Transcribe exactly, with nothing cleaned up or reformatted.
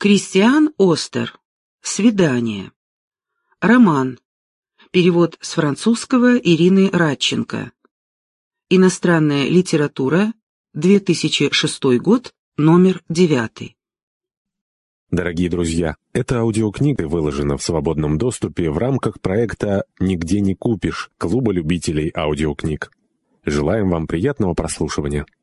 Кристиан Остер. «Свидание». Роман. Перевод с французского Ирины Радченко. Иностранная литература. две тысячи шестой год. Номер девятый. Дорогие друзья, эта аудиокнига выложена в свободном доступе в рамках проекта «Нигде не купишь» Клуба любителей аудиокниг. Желаем вам приятного прослушивания.